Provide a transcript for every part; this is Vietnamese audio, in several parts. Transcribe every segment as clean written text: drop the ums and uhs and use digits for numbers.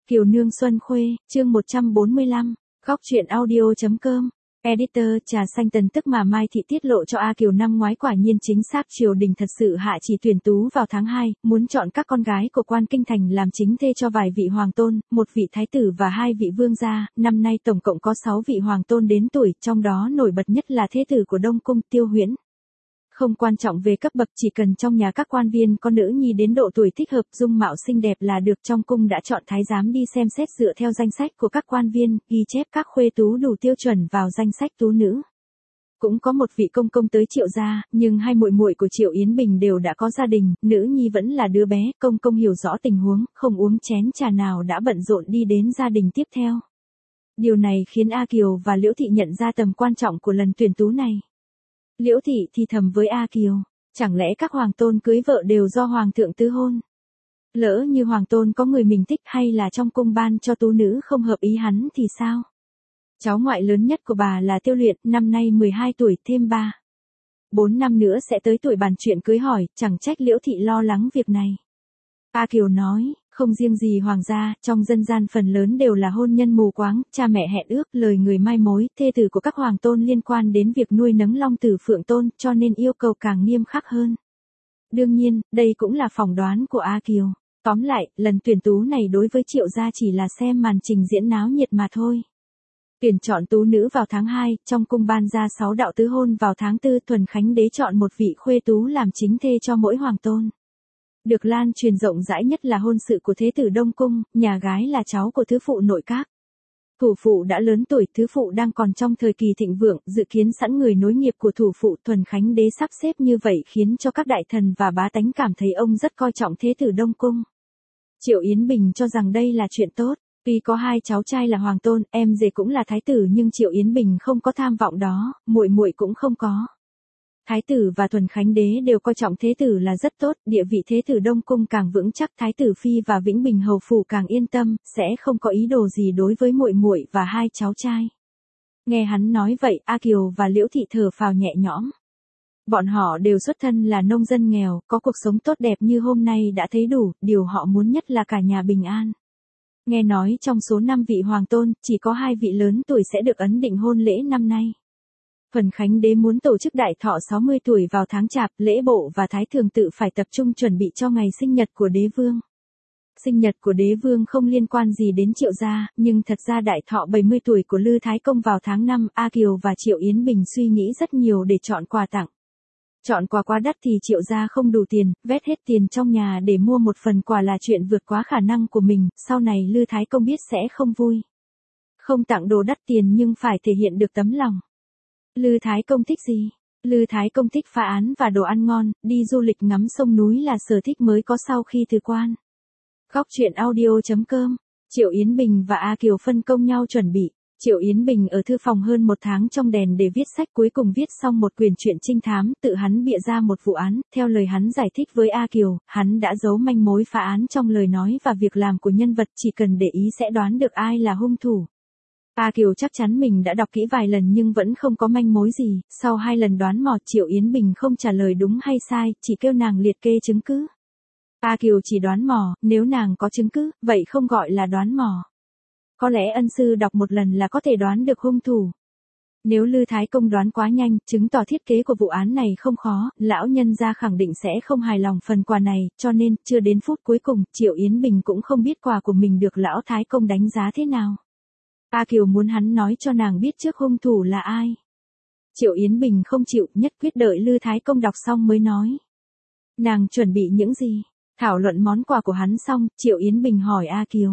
Kiều Nương Xuân Khuê, chương 145, góc truyện audio.com. Editor trà xanh Tần Tức mà Mai Thị tiết lộ cho A Kiều năm ngoái quả nhiên chính xác triều đình thật sự hạ chỉ tuyển tú vào tháng 2, muốn chọn các con gái của quan kinh thành làm chính thê cho vài vị hoàng tôn, một vị thái tử và hai vị vương gia, năm nay tổng cộng có 6 vị hoàng tôn đến tuổi, trong đó nổi bật nhất là thế tử của Đông Cung Tiêu Huyễn. Không quan trọng về cấp bậc, chỉ cần trong nhà các quan viên có nữ nhi đến độ tuổi thích hợp, dung mạo xinh đẹp là được. Trong cung đã chọn thái giám đi xem xét dựa theo danh sách của các quan viên, ghi chép các khuê tú đủ tiêu chuẩn vào danh sách tú nữ. Cũng có một vị công công tới Triệu gia, nhưng hai muội muội của Triệu Yến Bình đều đã có gia đình, nữ nhi vẫn là đứa bé. Công công hiểu rõ tình huống, không uống chén trà nào đã bận rộn đi đến gia đình tiếp theo. Điều này khiến A Kiều và Liễu Thị nhận ra tầm quan trọng của lần tuyển tú này. Liễu Thị thì thầm với A Kiều, chẳng lẽ các hoàng tôn cưới vợ đều do hoàng thượng tứ hôn? Lỡ như hoàng tôn có người mình thích hay là trong cung ban cho tú nữ không hợp ý hắn thì sao? Cháu ngoại lớn nhất của bà là Tiêu Luyện, năm nay 12 tuổi, thêm 4 năm nữa sẽ tới tuổi bàn chuyện cưới hỏi, chẳng trách Liễu Thị lo lắng việc này. A Kiều nói, không riêng gì hoàng gia, trong dân gian phần lớn đều là hôn nhân mù quáng, cha mẹ hẹn ước, lời người mai mối, thê tử của các hoàng tôn liên quan đến việc nuôi nấng long tử phượng tôn, cho nên yêu cầu càng nghiêm khắc hơn. Đương nhiên, đây cũng là phỏng đoán của A Kiều. Tóm lại, lần tuyển tú này đối với Triệu gia chỉ là xem màn trình diễn náo nhiệt mà thôi. Tuyển chọn tú nữ vào tháng 2, trong cung ban ra 6 đạo tứ hôn vào tháng 4, Thuần Khánh Đế chọn một vị khuê tú làm chính thê cho mỗi hoàng tôn. Được lan truyền rộng rãi nhất là hôn sự của thế tử Đông Cung, nhà gái là cháu của thứ phụ nội các. Thủ phụ đã lớn tuổi, thứ phụ đang còn trong thời kỳ thịnh vượng, dự kiến sẵn người nối nghiệp của thủ phụ. Thuần Khánh Đế sắp xếp như vậy khiến cho các đại thần và bá tánh cảm thấy ông rất coi trọng thế tử Đông Cung. Triệu Yến Bình cho rằng đây là chuyện tốt. Tuy có hai cháu trai là hoàng tôn, em rể cũng là thái tử, nhưng Triệu Yến Bình không có tham vọng đó, muội muội cũng không có. Thái tử và Thuần Khánh Đế đều coi trọng thế tử là rất tốt, địa vị thế tử Đông Cung càng vững chắc, thái tử phi và Vĩnh Bình hầu phủ càng yên tâm, sẽ không có ý đồ gì đối với muội muội và hai cháu trai. Nghe hắn nói vậy, A Kiều và Liễu Thị thở phào nhẹ nhõm. Bọn họ đều xuất thân là nông dân nghèo, có cuộc sống tốt đẹp như hôm nay đã thấy đủ, điều họ muốn nhất là cả nhà bình an. Nghe nói trong số 5 vị hoàng tôn, chỉ có 2 vị lớn tuổi sẽ được ấn định hôn lễ năm nay. Thuần Khánh Đế muốn tổ chức đại thọ 60 tuổi vào tháng Chạp, lễ bộ và thái thường tự phải tập trung chuẩn bị cho ngày sinh nhật của đế vương. Sinh nhật của đế vương không liên quan gì đến Triệu gia, nhưng thật ra đại thọ 70 tuổi của Lư Thái Công vào tháng 5, A Kiều và Triệu Yến Bình suy nghĩ rất nhiều để chọn quà tặng. Chọn quà quá đắt thì Triệu gia không đủ tiền, vét hết tiền trong nhà để mua một phần quà là chuyện vượt quá khả năng của mình, sau này Lư Thái Công biết sẽ không vui. Không tặng đồ đắt tiền nhưng phải thể hiện được tấm lòng. Lư Thái Công thích gì? Lư Thái Công thích phá án và đồ ăn ngon, đi du lịch ngắm sông núi là sở thích mới có sau khi từ quan. Góc truyện audio.com. Triệu Yến Bình và A Kiều phân công nhau chuẩn bị. Triệu Yến Bình ở thư phòng hơn 1 tháng trong đèn để viết sách, cuối cùng viết xong một quyển truyện trinh thám, tự hắn bịa ra một vụ án, theo lời hắn giải thích với A Kiều, hắn đã giấu manh mối phá án trong lời nói và việc làm của nhân vật, chỉ cần để ý sẽ đoán được ai là hung thủ. A Kiều chắc chắn mình đã đọc kỹ vài lần nhưng vẫn không có manh mối gì, sau 2 lần đoán mò Triệu Yến Bình không trả lời đúng hay sai, chỉ kêu nàng liệt kê chứng cứ. A Kiều chỉ đoán mò, nếu nàng có chứng cứ, vậy không gọi là đoán mò. Có lẽ ân sư đọc một lần là có thể đoán được hung thủ. Nếu Lư Thái Công đoán quá nhanh, chứng tỏ thiết kế của vụ án này không khó, lão nhân gia khẳng định sẽ không hài lòng phần quà này, cho nên, chưa đến phút cuối cùng, Triệu Yến Bình cũng không biết quà của mình được lão Thái Công đánh giá thế nào. A Kiều muốn hắn nói cho nàng biết trước hung thủ là ai. Triệu Yến Bình không chịu, nhất quyết đợi Lư Thái Công đọc xong mới nói. Nàng chuẩn bị những gì? Thảo luận món quà của hắn xong, Triệu Yến Bình hỏi A Kiều.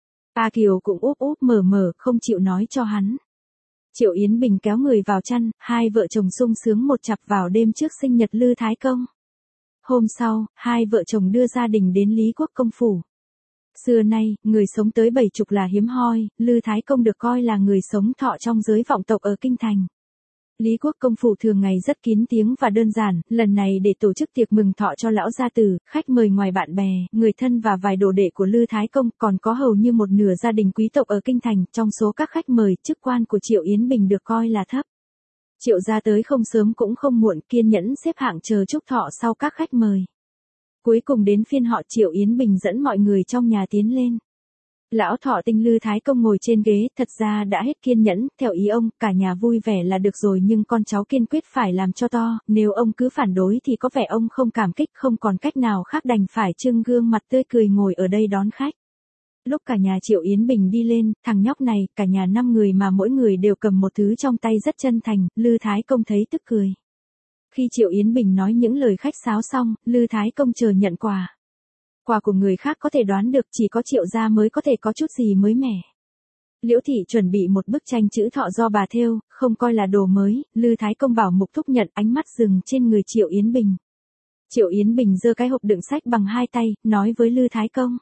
A Kiều cũng úp úp mở mở, không chịu nói cho hắn. Triệu Yến Bình kéo người vào chăn, hai vợ chồng sung sướng một chặp vào đêm trước sinh nhật Lư Thái Công. Hôm sau, hai vợ chồng đưa gia đình đến Lý Quốc công phủ. Xưa nay, người sống tới 70 là hiếm hoi, Lư Thái Công được coi là người sống thọ trong giới vọng tộc ở kinh thành. Lý Quốc công phủ thường ngày rất kín tiếng và đơn giản, lần này để tổ chức tiệc mừng thọ cho lão gia tử, khách mời ngoài bạn bè, người thân và vài đồ đệ của Lư Thái Công, còn có hầu như một nửa gia đình quý tộc ở kinh thành. Trong số các khách mời, chức quan của Triệu Yến Bình được coi là thấp. Triệu gia tới không sớm cũng không muộn, kiên nhẫn xếp hạng chờ chúc thọ sau các khách mời. Cuối cùng đến phiên họ, Triệu Yến Bình dẫn mọi người trong nhà tiến lên. Lão thọ tinh Lư Thái Công ngồi trên ghế, thật ra đã hết kiên nhẫn, theo ý ông, cả nhà vui vẻ là được rồi nhưng con cháu kiên quyết phải làm cho to, nếu ông cứ phản đối thì có vẻ ông không cảm kích, không còn cách nào khác đành phải trưng gương mặt tươi cười ngồi ở đây đón khách. Lúc cả nhà Triệu Yến Bình đi lên, thằng nhóc này, cả nhà 5 người mà mỗi người đều cầm một thứ trong tay rất chân thành, Lư Thái Công thấy tức cười. Khi Triệu Yến Bình nói những lời khách sáo xong, Lư Thái Công chờ nhận quà. Quà của người khác có thể đoán được, chỉ có Triệu gia mới có thể có chút gì mới mẻ. Liễu Thị chuẩn bị một bức tranh chữ thọ do bà thêu, không coi là đồ mới, Lư Thái Công bảo Mục Thúc nhận, ánh mắt dừng trên người Triệu Yến Bình. Triệu Yến Bình giơ cái hộp đựng sách bằng hai tay, nói với Lư Thái Công.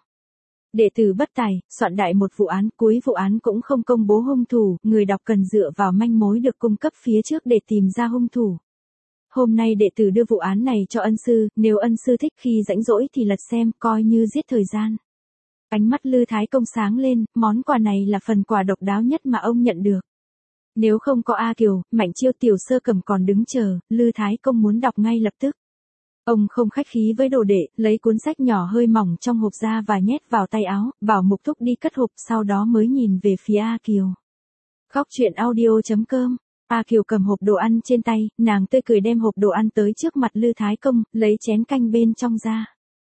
Đệ tử bất tài, soạn đại một vụ án, cuối vụ án cũng không công bố hung thủ, người đọc cần dựa vào manh mối được cung cấp phía trước để tìm ra hung thủ. Hôm nay đệ tử đưa vụ án này cho ân sư, nếu ân sư thích khi rảnh rỗi thì lật xem, coi như giết thời gian. Ánh mắt Lư Thái Công sáng lên, món quà này là phần quà độc đáo nhất mà ông nhận được. Nếu không có A Kiều, Mạnh Chiêu, Tiểu Sơ Cầm còn đứng chờ, Lư Thái Công muốn đọc ngay lập tức. Ông không khách khí với đồ đệ, lấy cuốn sách nhỏ hơi mỏng trong hộp ra và nhét vào tay áo, bảo Mục Thúc đi cất hộp, sau đó mới nhìn về phía A Kiều. Góc truyện audio.com. A Kiều cầm hộp đồ ăn trên tay, nàng tươi cười đem hộp đồ ăn tới trước mặt Lư Thái Công, lấy chén canh bên trong ra.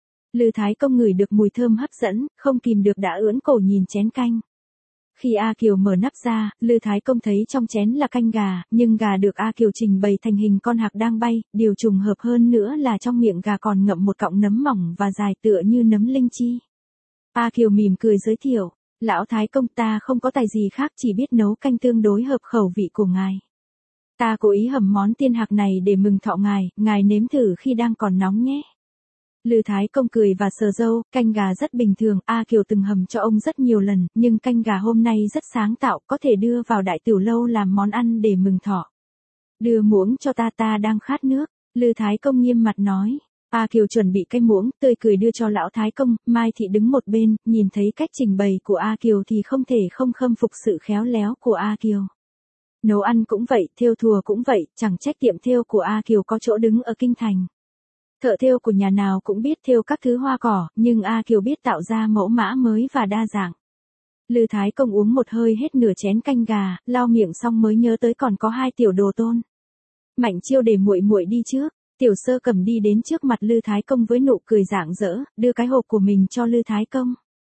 Lư Thái Công ngửi được mùi thơm hấp dẫn, không kìm được đã ưỡn cổ nhìn chén canh. Khi A Kiều mở nắp ra, Lư Thái Công thấy trong chén là canh gà, nhưng gà được A Kiều trình bày thành hình con hạc đang bay, điều trùng hợp hơn nữa là trong miệng gà còn ngậm một cọng nấm mỏng và dài tựa như nấm linh chi. A Kiều mỉm cười giới thiệu, lão Thái Công ta không có tài gì khác chỉ biết nấu canh tương đối hợp khẩu vị của ngài. Ta cố ý hầm món tiên hạc này để mừng thọ ngài nếm thử khi đang còn nóng nhé. Lư Thái Công cười và sờ râu, canh gà rất bình thường, A Kiều từng hầm cho ông rất nhiều lần, nhưng canh gà hôm nay rất sáng tạo, có thể đưa vào đại tiểu lâu làm món ăn để mừng thọ. Đưa muỗng cho ta đang khát nước, Lư Thái Công nghiêm mặt nói. A Kiều chuẩn bị cái muỗng, tươi cười đưa cho lão Thái Công, Mai Thị đứng một bên, nhìn thấy cách trình bày của A Kiều thì không thể không khâm phục sự khéo léo của A Kiều. Nấu ăn cũng vậy, thêu thùa cũng vậy, chẳng trách tiệm thêu của A Kiều có chỗ đứng ở kinh thành. Thợ thêu của nhà nào cũng biết thêu các thứ hoa cỏ, nhưng A Kiều biết tạo ra mẫu mã mới và đa dạng. Lư Thái Công uống một hơi hết nửa chén canh gà, lau miệng xong mới nhớ tới còn có 2 tiểu đồ tôn. Mạnh Chiêu để muội muội đi trước, Tiểu Sơ Cầm đi đến trước mặt Lư Thái Công với nụ cười rạng rỡ, đưa cái hộp của mình cho Lư Thái Công.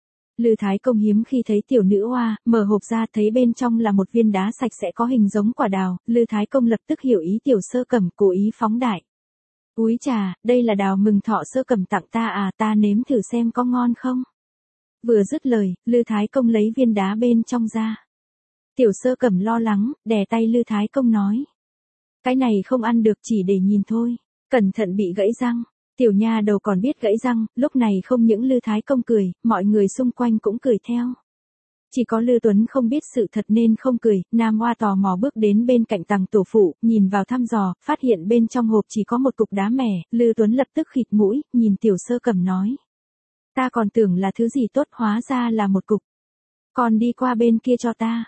Lư Thái Công hiếm khi thấy tiểu nữ hoa, mở hộp ra thấy bên trong là một viên đá sạch sẽ có hình giống quả đào, Lư Thái Công lập tức hiểu ý Tiểu Sơ Cầm, cố ý phóng đại. Úi trà, đây là đào mừng thọ Sơ Cầm tặng ta à, ta nếm thử xem có ngon không. Vừa dứt lời, Lư Thái Công lấy viên đá bên trong ra. Tiểu Sơ Cầm lo lắng, đè tay Lư Thái Công nói. Cái này không ăn được, chỉ để nhìn thôi, cẩn thận bị gãy răng. Tiểu nha đầu còn biết gãy răng, lúc này không những Lư Thái Công cười, mọi người xung quanh cũng cười theo. Chỉ có Lư Tuấn không biết sự thật nên không cười, Nam Hoa tò mò bước đến bên cạnh tàng tổ phụ, nhìn vào thăm dò, phát hiện bên trong hộp chỉ có một cục đá mẻ, Lư Tuấn lập tức khịt mũi, nhìn Tiểu Sơ Cầm nói. Ta còn tưởng là thứ gì tốt, hóa ra là một cục. Còn đi qua bên kia cho ta.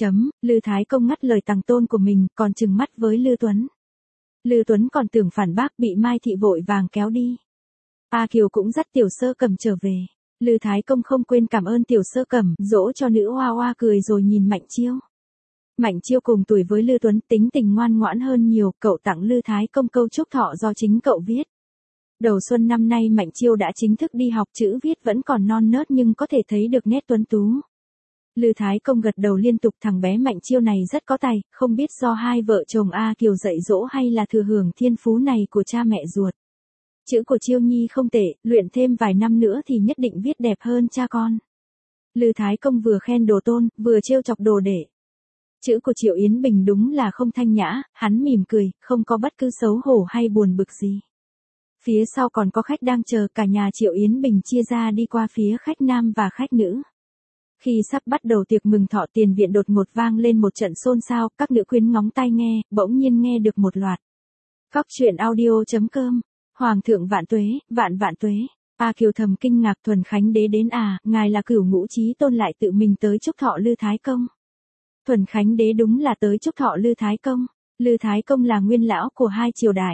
Lư Thái Công ngắt lời tàng tôn của mình, còn trừng mắt với Lư Tuấn. Lư Tuấn còn tưởng phản bác, bị Mai Thị vội vàng kéo đi. A Kiều cũng dắt Tiểu Sơ Cầm trở về. Lư Thái Công không quên cảm ơn Tiểu Sơ Cầm, dỗ cho nữ hoa hoa cười rồi nhìn Mạnh Chiêu. Mạnh Chiêu cùng tuổi với Lư Tuấn, tính tình ngoan ngoãn hơn nhiều, cậu tặng Lư Thái Công câu chúc thọ do chính cậu viết. Đầu xuân năm nay Mạnh Chiêu đã chính thức đi học, chữ viết vẫn còn non nớt nhưng có thể thấy được nét tuấn tú. Lư Thái Công gật đầu liên tục, thằng bé Mạnh Chiêu này rất có tài, không biết do hai vợ chồng A Kiều dạy dỗ hay là thừa hưởng thiên phú này của cha mẹ ruột. Chữ của Chiêu Nhi không tệ, luyện thêm vài năm nữa thì nhất định viết đẹp hơn cha con. Lư Thái Công vừa khen đồ tôn, vừa trêu chọc đồ đệ. Chữ của Triệu Yến Bình đúng là không thanh nhã, hắn mỉm cười, không có bất cứ xấu hổ hay buồn bực gì. Phía sau còn có khách đang chờ, cả nhà Triệu Yến Bình chia ra đi qua phía khách nam và khách nữ. Khi sắp bắt đầu tiệc mừng thọ, tiền viện đột ngột vang lên một trận xôn xao, các nữ quyến ngóng tai nghe, bỗng nhiên nghe được một loạt. Góc truyện audio.com. Hoàng thượng vạn tuế, vạn vạn tuế. A Kiều thầm kinh ngạc, Thuần Khánh Đế đến à, ngài là Cửu Ngũ Chí Tôn lại tự mình tới chúc thọ Lư Thái Công. Thuần Khánh Đế đúng là tới chúc thọ Lư Thái Công. Lư Thái Công là nguyên lão của hai triều đại.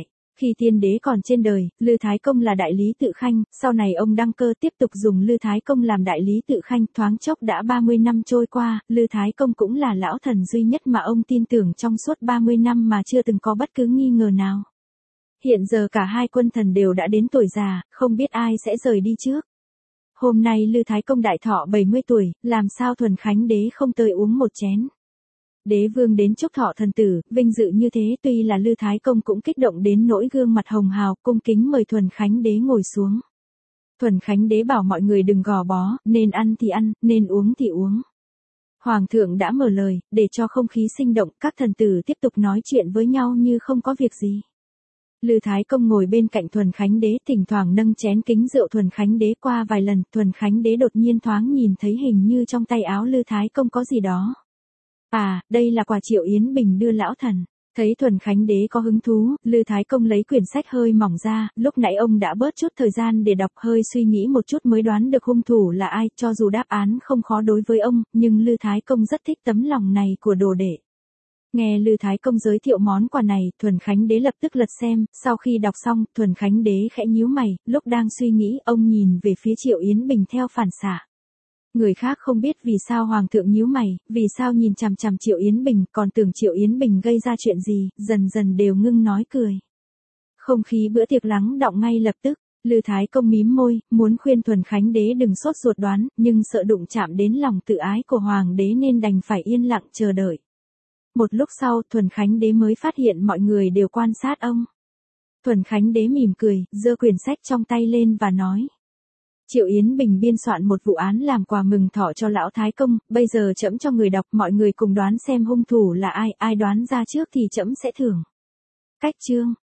Khi tiên đế còn trên đời, Lư Thái Công là đại lý tự khanh, sau này ông đăng cơ tiếp tục dùng Lư Thái Công làm đại lý tự khanh, thoáng chốc đã 30 năm trôi qua, Lư Thái Công cũng là lão thần duy nhất mà ông tin tưởng trong suốt 30 năm mà chưa từng có bất cứ nghi ngờ nào. Hiện giờ cả hai quân thần đều đã đến tuổi già, không biết ai sẽ rời đi trước. Hôm nay Lư Thái Công đại thọ 70 tuổi, làm sao Thuần Khánh Đế không tới uống một chén. Đế vương đến chúc thọ thần tử, vinh dự như thế, tuy là Lư Thái Công cũng kích động đến nỗi gương mặt hồng hào, cung kính mời Thuần Khánh Đế ngồi xuống. Thuần Khánh Đế bảo mọi người đừng gò bó, nên ăn thì ăn, nên uống thì uống. Hoàng thượng đã mở lời, để cho không khí sinh động, các thần tử tiếp tục nói chuyện với nhau như không có việc gì. Lư Thái Công ngồi bên cạnh Thuần Khánh Đế, thỉnh thoảng nâng chén kính rượu Thuần Khánh Đế qua vài lần, Thuần Khánh Đế đột nhiên thoáng nhìn thấy hình như trong tay áo Lư Thái Công có gì đó. À, đây là quà Triệu Yến Bình đưa lão thần. Thấy Thuần Khánh Đế có hứng thú, Lư Thái Công lấy quyển sách hơi mỏng ra, lúc nãy ông đã bớt chút thời gian để đọc, hơi suy nghĩ một chút mới đoán được hung thủ là ai, cho dù đáp án không khó đối với ông, nhưng Lư Thái Công rất thích tấm lòng này của đồ đệ. Nghe Lư Thái Công giới thiệu món quà này, Thuần Khánh Đế lập tức lật xem, sau khi đọc xong, Thuần Khánh Đế khẽ nhíu mày, lúc đang suy nghĩ, ông nhìn về phía Triệu Yến Bình theo phản xạ. Người khác không biết vì sao Hoàng thượng nhíu mày, vì sao nhìn chằm chằm Triệu Yến Bình, còn tưởng Triệu Yến Bình gây ra chuyện gì, dần dần đều ngưng nói cười. Không khí bữa tiệc lắng đọng ngay lập tức, Lư Thái Công mím môi, muốn khuyên Thuần Khánh Đế đừng sốt ruột đoán, nhưng sợ đụng chạm đến lòng tự ái của Hoàng đế nên đành phải yên lặng chờ đợi. Một lúc sau, Thuần Khánh Đế mới phát hiện mọi người đều quan sát ông. Thuần Khánh Đế mỉm cười, giơ quyển sách trong tay lên và nói. Triệu Yến Bình biên soạn một vụ án làm quà mừng thọ cho lão Thái Công, bây giờ trẫm cho người đọc, mọi người cùng đoán xem hung thủ là ai, ai đoán ra trước thì trẫm sẽ thưởng. Cách chương